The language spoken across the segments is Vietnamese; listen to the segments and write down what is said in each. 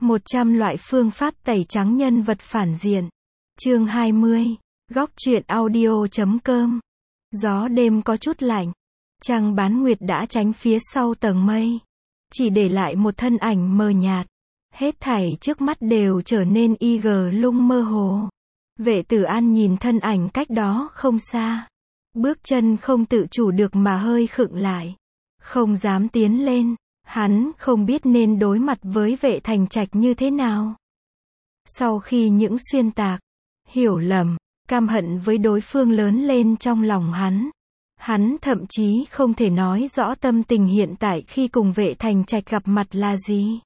100 loại phương pháp tẩy trắng nhân vật phản diện. Chương 20. Góc truyện audio.com. Gió đêm có chút lạnh. Trăng bán nguyệt đã tránh phía sau tầng mây. Chỉ để lại một thân ảnh mờ nhạt. Hết thảy trước mắt đều trở nên lung mơ hồ. Vệ Tử An nhìn thân ảnh cách đó không xa. Bước chân không tự chủ được mà hơi khựng lại. Không dám tiến lên. Hắn không biết nên đối mặt với Vệ Thành Trạch như thế nào. Sau khi những xuyên tạc, hiểu lầm, căm hận với đối phương lớn lên trong lòng hắn thậm chí không thể nói rõ tâm tình hiện tại khi cùng Vệ Thành Trạch gặp mặt là gì.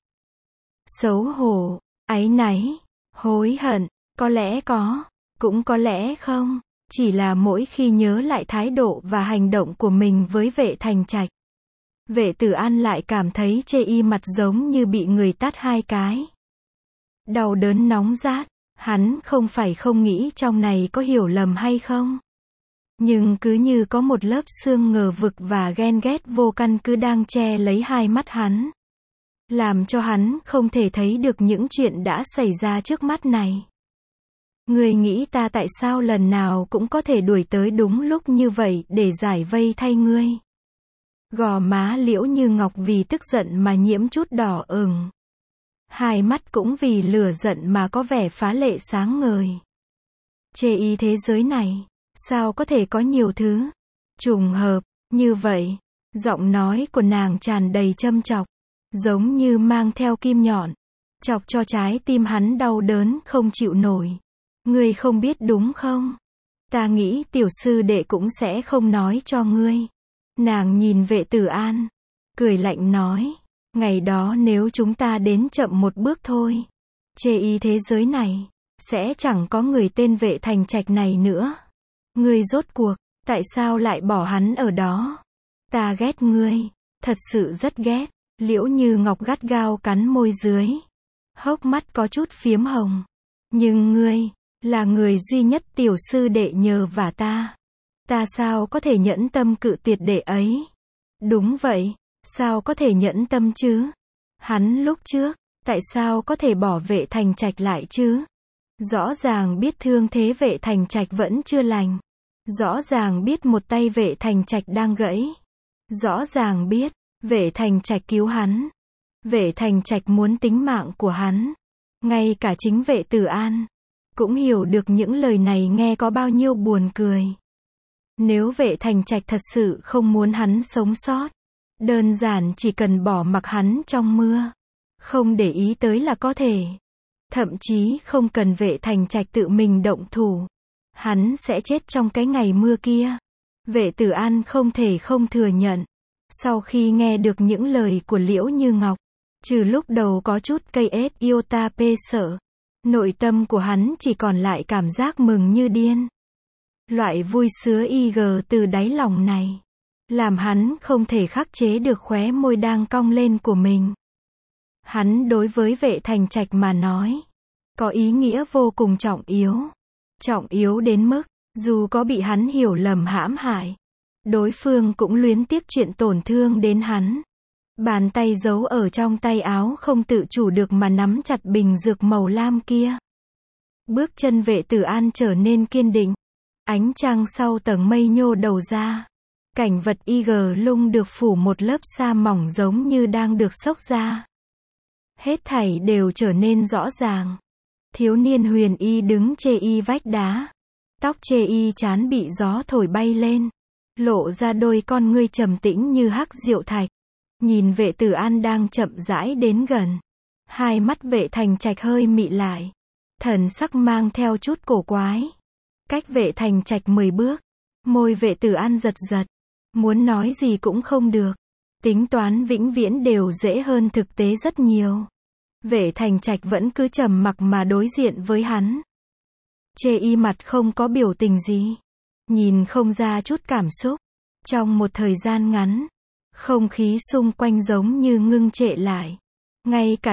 Xấu hổ, áy náy, hối hận, có lẽ có, cũng có lẽ không. Chỉ là mỗi khi nhớ lại thái độ và hành động của mình với Vệ Thành Trạch, Vệ Tử An lại cảm thấy chê y mặt giống như bị người tát 2 cái. Đau đớn nóng rát, hắn không phải không nghĩ trong này có hiểu lầm hay không. Nhưng cứ như có một lớp sương ngờ vực và ghen ghét vô căn cứ đang che lấy hai mắt hắn. Làm cho hắn không thể thấy được những chuyện đã xảy ra trước mắt này. Ngươi nghĩ ta tại sao lần nào cũng có thể đuổi tới đúng lúc như vậy để giải vây thay ngươi? Gò má Liễu Như Ngọc vì tức giận mà nhiễm chút đỏ ửng. Hai mắt cũng vì lửa giận mà có vẻ phá lệ sáng ngời. Chê y thế giới này, sao có thể có nhiều thứ trùng hợp như vậy? Giọng nói của nàng tràn đầy châm chọc, giống như mang theo kim nhọn, chọc cho trái tim hắn đau đớn không chịu nổi. Ngươi không biết đúng không? Ta nghĩ tiểu sư đệ cũng sẽ không nói cho ngươi. Nàng nhìn Vệ Tử An, cười lạnh nói, ngày đó nếu chúng ta đến chậm một bước thôi, chê y thế giới này, sẽ chẳng có người tên Vệ Thành Trạch này nữa. Ngươi rốt cuộc, tại sao lại bỏ hắn ở đó? Ta ghét ngươi, thật sự rất ghét. Liễu Như Ngọc gắt gao cắn môi dưới, hốc mắt có chút phiếm hồng. Nhưng ngươi, là người duy nhất tiểu sư đệ nhờ vả ta. Ta sao có thể nhẫn tâm cự tuyệt đệ ấy? Đúng vậy, sao có thể nhẫn tâm chứ? Hắn lúc trước, tại sao có thể bỏ Vệ Thành Trạch lại chứ? Rõ ràng biết thương thế Vệ Thành Trạch vẫn chưa lành. Rõ ràng biết một tay Vệ Thành Trạch đang gãy. Rõ ràng biết, Vệ Thành Trạch cứu hắn. Vệ Thành Trạch muốn tính mạng của hắn. Ngay cả chính Vệ Tử An cũng hiểu được những lời này nghe có bao nhiêu buồn cười. Nếu Vệ Thành Trạch thật sự không muốn hắn sống sót, đơn giản chỉ cần bỏ mặc hắn trong mưa, không để ý tới là có thể. Thậm chí không cần Vệ Thành Trạch tự mình động thủ, hắn sẽ chết trong cái ngày mưa kia. Vệ Tử An không thể không thừa nhận. Sau khi nghe được những lời của Liễu Như Ngọc, trừ lúc đầu có chút cây ết iota pê sợ, nội tâm của hắn chỉ còn lại cảm giác mừng như điên. Loại vui sướng từ đáy lòng này, làm hắn không thể khắc chế được khóe môi đang cong lên của mình. Hắn đối với Vệ Thành Trạch mà nói, có ý nghĩa vô cùng trọng yếu. Trọng yếu đến mức, dù có bị hắn hiểu lầm hãm hại, đối phương cũng luyến tiếc chuyện tổn thương đến hắn. Bàn tay giấu ở trong tay áo không tự chủ được mà nắm chặt bình dược màu lam kia. Bước chân Vệ Tử An trở nên kiên định. Ánh trăng sau tầng mây nhô đầu ra. Cảnh vật lung được phủ một lớp sa mỏng giống như đang được xốc ra. Hết thảy đều trở nên rõ ràng. Thiếu niên Huyền Y đứng chê y vách đá. Tóc chê y chán bị gió thổi bay lên, lộ ra đôi con ngươi trầm tĩnh như hắc diệu thạch. Nhìn Vệ Tử An đang chậm rãi đến gần, hai mắt Vệ Thành Trạch hơi mị lại, thần sắc mang theo chút cổ quái. Cách Vệ Thành Trạch 10 bước, môi Vệ Tử An giật giật, muốn nói gì cũng không được. Tính toán vĩnh viễn đều dễ hơn thực tế rất nhiều. Vệ Thành Trạch vẫn cứ trầm mặc mà đối diện với hắn. Chê y mặt không có biểu tình gì, nhìn không ra chút cảm xúc. Trong một thời gian ngắn, không khí xung quanh giống như ngưng trệ lại. Ngay cả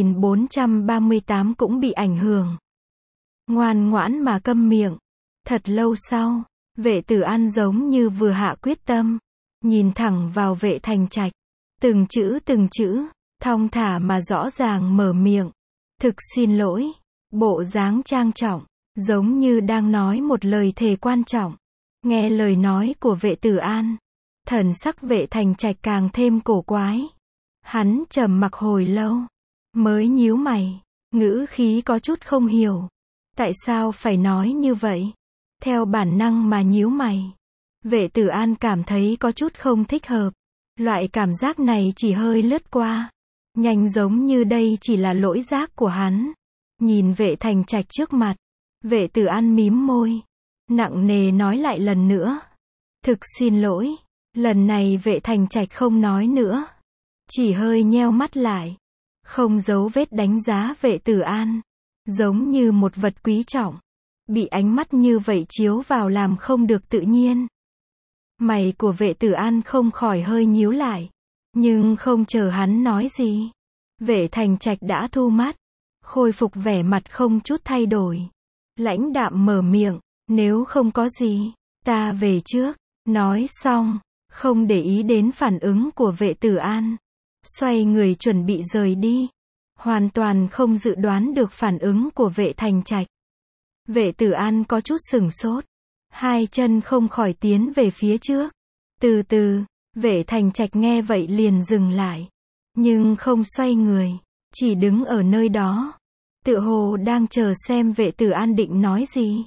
5438 cũng bị ảnh hưởng. Ngoan ngoãn mà câm miệng. Thật lâu sau, Vệ Tử An giống như vừa hạ quyết tâm, nhìn thẳng vào Vệ Thành Trạch, từng chữ, thong thả mà rõ ràng mở miệng. Thực xin lỗi. Bộ dáng trang trọng, giống như đang nói một lời thề quan trọng. Nghe lời nói của Vệ Tử An, thần sắc Vệ Thành Trạch càng thêm cổ quái. Hắn trầm mặc hồi lâu, mới nhíu mày, ngữ khí có chút không hiểu. Tại sao phải nói như vậy? Theo bản năng mà nhíu mày. Vệ Tử An cảm thấy có chút không thích hợp. Loại cảm giác này chỉ hơi lướt qua. Nhanh giống như đây chỉ là lỗi giác của hắn. Nhìn Vệ Thành Trạch trước mặt. Vệ Tử An mím môi. Nặng nề nói lại lần nữa. Thực xin lỗi. Lần này Vệ Thành Trạch không nói nữa. Chỉ hơi nheo mắt lại. Không giấu vết đánh giá Vệ Tử An. Giống như một vật quý trọng. Bị ánh mắt như vậy chiếu vào làm không được tự nhiên. Mày của Vệ Tử An không khỏi hơi nhíu lại. Nhưng không chờ hắn nói gì. Vệ Thành Trạch đã thu mắt. Khôi phục vẻ mặt không chút thay đổi. Lãnh đạm mở miệng. Nếu không có gì, ta về trước. Nói xong, không để ý đến phản ứng của Vệ Tử An. Xoay người chuẩn bị rời đi. Hoàn toàn không dự đoán được phản ứng của Vệ Thành Trạch. Vệ Tử An có chút sửng sốt. Hai chân không khỏi tiến về phía trước. Từ từ, Vệ Thành Trạch nghe vậy liền dừng lại. Nhưng không xoay người. Chỉ đứng ở nơi đó. Tựa hồ đang chờ xem Vệ Tử An định nói gì.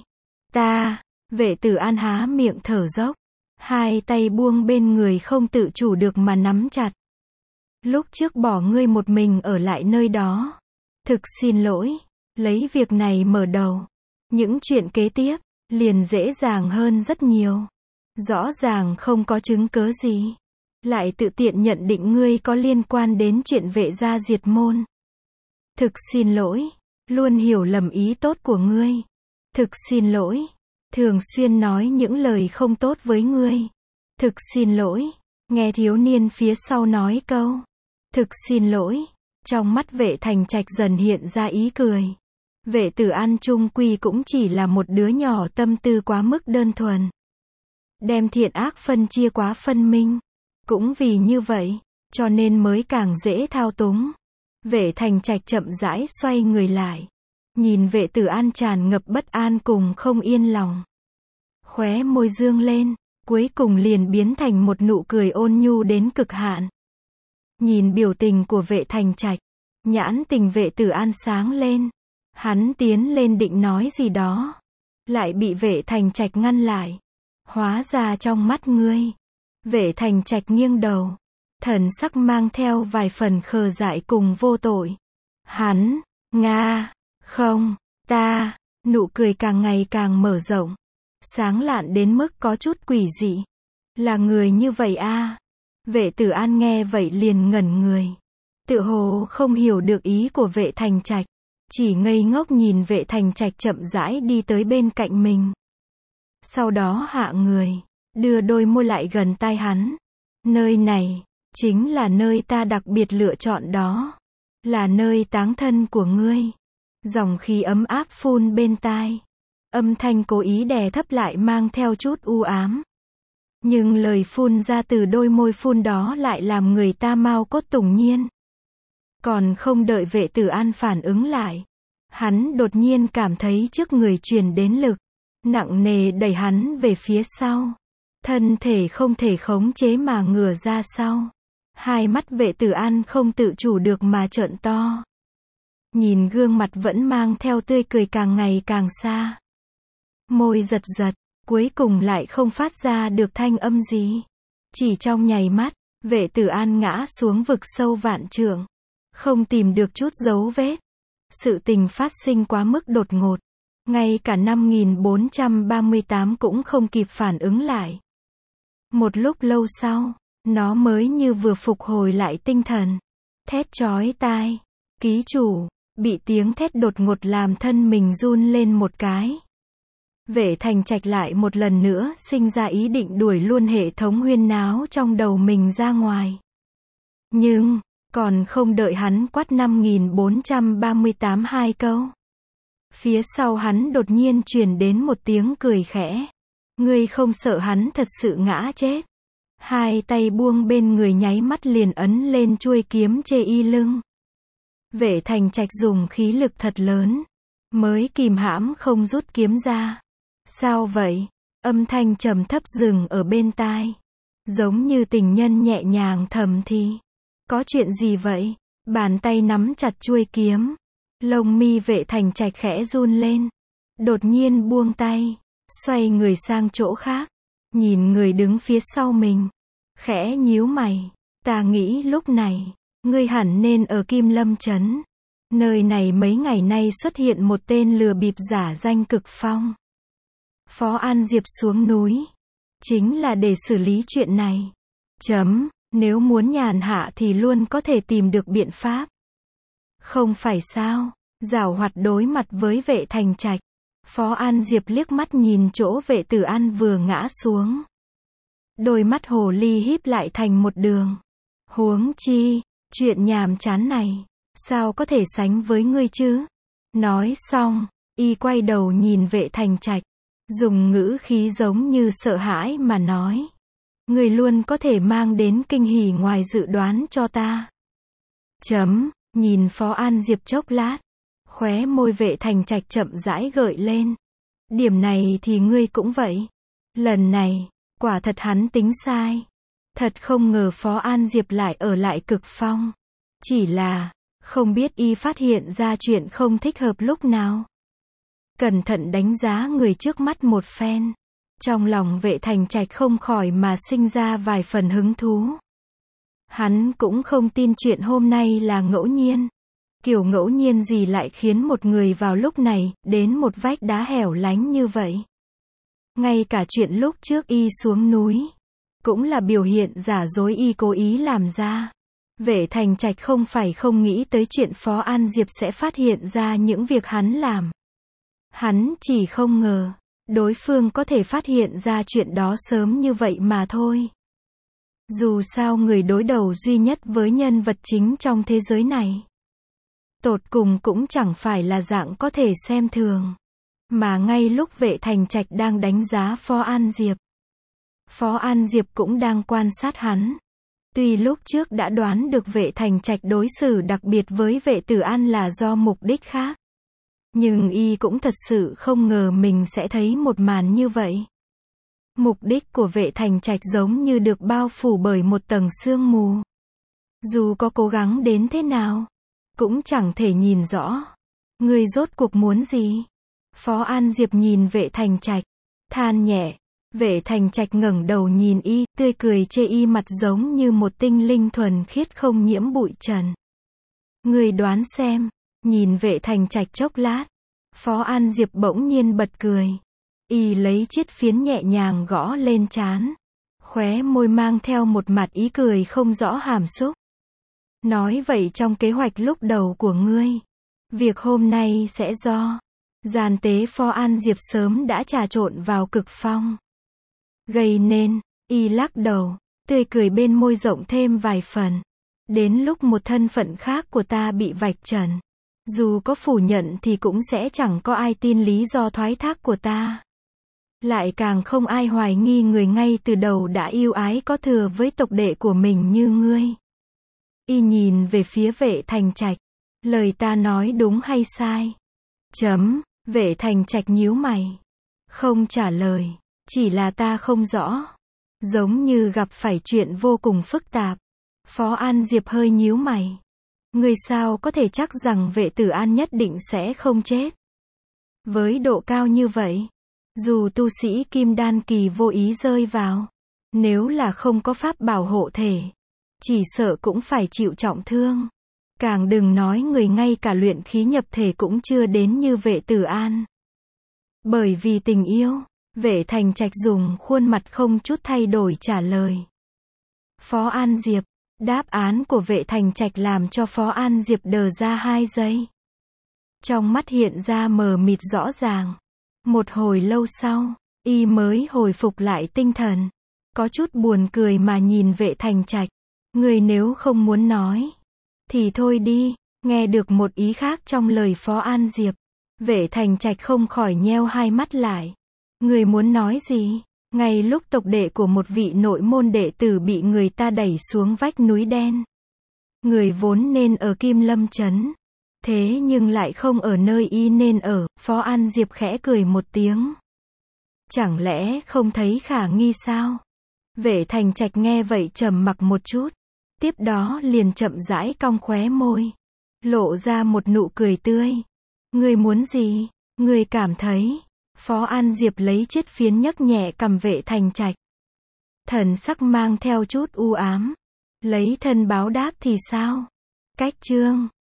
Vệ Tử An há miệng thở dốc. Hai tay buông bên người không tự chủ được mà nắm chặt. Lúc trước bỏ ngươi một mình ở lại nơi đó. Thực xin lỗi. Lấy việc này mở đầu. Những chuyện kế tiếp, liền dễ dàng hơn rất nhiều. Rõ ràng không có chứng cớ gì. Lại tự tiện nhận định ngươi có liên quan đến chuyện Vệ gia diệt môn. Thực xin lỗi. Luôn hiểu lầm ý tốt của ngươi. Thực xin lỗi. Thường xuyên nói những lời không tốt với ngươi. Thực xin lỗi. Nghe thiếu niên phía sau nói câu. Thực xin lỗi. Trong mắt Vệ Thành Trạch dần hiện ra ý cười. Vệ Tử An chung quy cũng chỉ là một đứa nhỏ tâm tư quá mức đơn thuần. Đem thiện ác phân chia quá phân minh. Cũng vì như vậy, cho nên mới càng dễ thao túng. Vệ Thành Trạch chậm rãi xoay người lại. Nhìn Vệ Tử An tràn ngập bất an cùng không yên lòng. Khóe môi dương lên, cuối cùng liền biến thành một nụ cười ôn nhu đến cực hạn. Nhìn biểu tình của Vệ Thành Trạch, nhãn tình Vệ Tử An sáng lên. Hắn tiến lên định nói gì đó, lại bị Vệ Thành Trạch ngăn lại. Hóa ra trong mắt ngươi. Vệ Thành Trạch nghiêng đầu, thần sắc mang theo vài phần khờ dại cùng vô tội. Hắn, không, ta, nụ cười càng ngày càng mở rộng, sáng lạn đến mức có chút quỷ dị. Là người như vậy a? Vệ Tử An nghe vậy liền ngẩn người. Tựa hồ không hiểu được ý của Vệ Thành Trạch. Chỉ ngây ngốc nhìn Vệ Thành Trạch chậm rãi đi tới bên cạnh mình. Sau đó hạ người, đưa đôi môi lại gần tai hắn. Nơi này, chính là nơi ta đặc biệt lựa chọn đó. Là nơi táng thân của ngươi. Dòng khí ấm áp phun bên tai. Âm thanh cố ý đè thấp lại mang theo chút u ám. Nhưng lời phun ra từ đôi môi phun đó lại làm người ta mao cốt tủng nhiên. Còn không đợi Vệ Tử An phản ứng lại. Hắn đột nhiên cảm thấy trước người truyền đến lực. Nặng nề đẩy hắn về phía sau. Thân thể không thể khống chế mà ngửa ra sau. Hai mắt Vệ Tử An không tự chủ được mà trợn to. Nhìn gương mặt vẫn mang theo tươi cười càng ngày càng xa. Môi giật giật, cuối cùng lại không phát ra được thanh âm gì. Chỉ trong nháy mắt, Vệ Tử An ngã xuống vực sâu vạn trượng. Không tìm được chút dấu vết. Sự tình phát sinh quá mức đột ngột. Ngay cả 5438 cũng không kịp phản ứng lại. Một lúc lâu sau, nó mới như vừa phục hồi lại tinh thần. Thét chói tai. Ký chủ, bị tiếng thét đột ngột làm thân mình run lên một cái. Vệ Thành Trạch lại một lần nữa sinh ra ý định đuổi luôn hệ thống huyên náo trong đầu mình ra ngoài. Nhưng, còn không đợi hắn quát 5438 hai câu. Phía sau hắn đột nhiên truyền đến một tiếng cười khẽ. Ngươi không sợ hắn thật sự ngã chết. Hai tay buông bên người nháy mắt liền ấn lên chuôi kiếm chê y lưng. Vệ Thành Trạch dùng khí lực thật lớn, mới kìm hãm không rút kiếm ra. Sao vậy? Âm thanh trầm thấp dừng ở bên tai. Giống như tình nhân nhẹ nhàng thầm thì. Có chuyện gì vậy? Bàn tay nắm chặt chuôi kiếm. Lông mi Vệ Thành Trạch khẽ run lên. Đột nhiên buông tay. Xoay người sang chỗ khác. Nhìn người đứng phía sau mình. Khẽ nhíu mày. Ta nghĩ lúc này, ngươi hẳn nên ở Kim Lâm Trấn. Nơi này mấy ngày nay xuất hiện một tên lừa bịp giả danh Cực Phong. Phó An Diệp xuống núi. Chính là để xử lý chuyện này. Nếu muốn nhàn hạ thì luôn có thể tìm được biện pháp. Không phải sao? Giảo hoạt đối mặt với Vệ Thành Trạch. Phó An Diệp liếc mắt nhìn chỗ Vệ Tử An vừa ngã xuống. Đôi mắt hồ ly híp lại thành một đường. Huống chi, chuyện nhàm chán này, sao có thể sánh với ngươi chứ? Nói xong, y quay đầu nhìn Vệ Thành Trạch, dùng ngữ khí giống như sợ hãi mà nói. Ngươi luôn có thể mang đến kinh hỉ ngoài dự đoán cho ta. Nhìn Phó An Diệp chốc lát, khóe môi Vệ Thành Trạch chậm rãi gợi lên. Điểm này thì ngươi cũng vậy. Lần này, quả thật hắn tính sai. Thật không ngờ Phó An Diệp lại ở lại Cực Phong. Chỉ là, không biết y phát hiện ra chuyện không thích hợp lúc nào. Cẩn thận đánh giá người trước mắt một phen. Trong lòng Vệ Thành Trạch không khỏi mà sinh ra vài phần hứng thú. Hắn cũng không tin chuyện hôm nay là ngẫu nhiên. Kiểu ngẫu nhiên gì lại khiến một người vào lúc này, đến một vách đá hẻo lánh như vậy. Ngay cả chuyện lúc trước y xuống núi, cũng là biểu hiện giả dối y cố ý làm ra. Vệ Thành Trạch không phải không nghĩ tới chuyện Phó An Diệp sẽ phát hiện ra những việc hắn làm. Hắn chỉ không ngờ, đối phương có thể phát hiện ra chuyện đó sớm như vậy mà thôi. Dù sao người đối đầu duy nhất với nhân vật chính trong thế giới này, tột cùng cũng chẳng phải là dạng có thể xem thường. Mà ngay lúc Vệ Thành Trạch đang đánh giá Phó An Diệp, Phó An Diệp cũng đang quan sát hắn. Tuy lúc trước đã đoán được Vệ Thành Trạch đối xử đặc biệt với Vệ Tử An là do mục đích khác, nhưng y cũng thật sự không ngờ mình sẽ thấy một màn như vậy. Mục đích của Vệ Thành Trạch giống như được bao phủ bởi một tầng sương mù. Dù có cố gắng đến thế nào, cũng chẳng thể nhìn rõ. Ngươi rốt cuộc muốn gì? Phó An Diệp nhìn Vệ Thành Trạch, than nhẹ. Vệ Thành Trạch ngẩng đầu nhìn y, tươi cười chê y mặt giống như một tinh linh thuần khiết không nhiễm bụi trần. Ngươi đoán xem. Nhìn Vệ Thành Trạch chốc lát, Phó An Diệp bỗng nhiên bật cười. Y lấy chiếc phiến nhẹ nhàng gõ lên trán, khóe môi mang theo một mặt ý cười không rõ hàm xúc. Nói vậy trong kế hoạch lúc đầu của ngươi, việc hôm nay sẽ do gian tế Phó An Diệp sớm đã trà trộn vào Cực Phong gây nên. Y lắc đầu, tươi cười bên môi rộng thêm vài phần. Đến lúc một thân phận khác của ta bị vạch trần, dù có phủ nhận thì cũng sẽ chẳng có ai tin lý do thoái thác của ta. Lại càng không ai hoài nghi người ngay từ đầu đã yêu ái có thừa với tộc đệ của mình như ngươi. Y nhìn về phía Vệ Thành Trạch. Lời ta nói đúng hay sai? Vệ Thành Trạch nhíu mày. Không trả lời. Chỉ là ta không rõ. Giống như gặp phải chuyện vô cùng phức tạp. Phó An Diệp hơi nhíu mày. Ngươi sao có thể chắc rằng Vệ Tử An nhất định sẽ không chết? Với độ cao như vậy, dù tu sĩ Kim Đan kỳ vô ý rơi vào, nếu là không có pháp bảo hộ thể, chỉ sợ cũng phải chịu trọng thương. Càng đừng nói người ngay cả luyện khí nhập thể cũng chưa đến như Vệ Tử An. Bởi vì tình yêu, Vệ Thành Trạch dùng khuôn mặt không chút thay đổi trả lời. Phó An Diệp. Đáp án của Vệ Thành Trạch làm cho Phó An Diệp đờ ra 2 giây. Trong mắt hiện ra mờ mịt rõ ràng. Một hồi lâu sau, y mới hồi phục lại tinh thần. Có chút buồn cười mà nhìn Vệ Thành Trạch. Người nếu không muốn nói, thì thôi đi. Nghe được một ý khác trong lời Phó An Diệp, Vệ Thành Trạch không khỏi nheo hai mắt lại. Người muốn nói gì? Ngay lúc tộc đệ của một vị nội môn đệ tử bị người ta đẩy xuống vách núi đen. Người vốn nên ở Kim Lâm Trấn, Thế nhưng lại không ở nơi y nên ở, Phó An Diệp khẽ cười một tiếng. Chẳng lẽ không thấy khả nghi sao? Vệ Thành Trạch nghe vậy trầm mặc một chút. Tiếp đó liền chậm rãi cong khóe môi. Lộ ra một nụ cười tươi. Ngươi muốn gì? Ngươi cảm thấy. Phó An Diệp lấy chiếc phiến nhấc nhẹ cầm Vệ Thành Trạch. Thần sắc mang theo chút u ám. Lấy thân báo đáp thì sao? Cách chương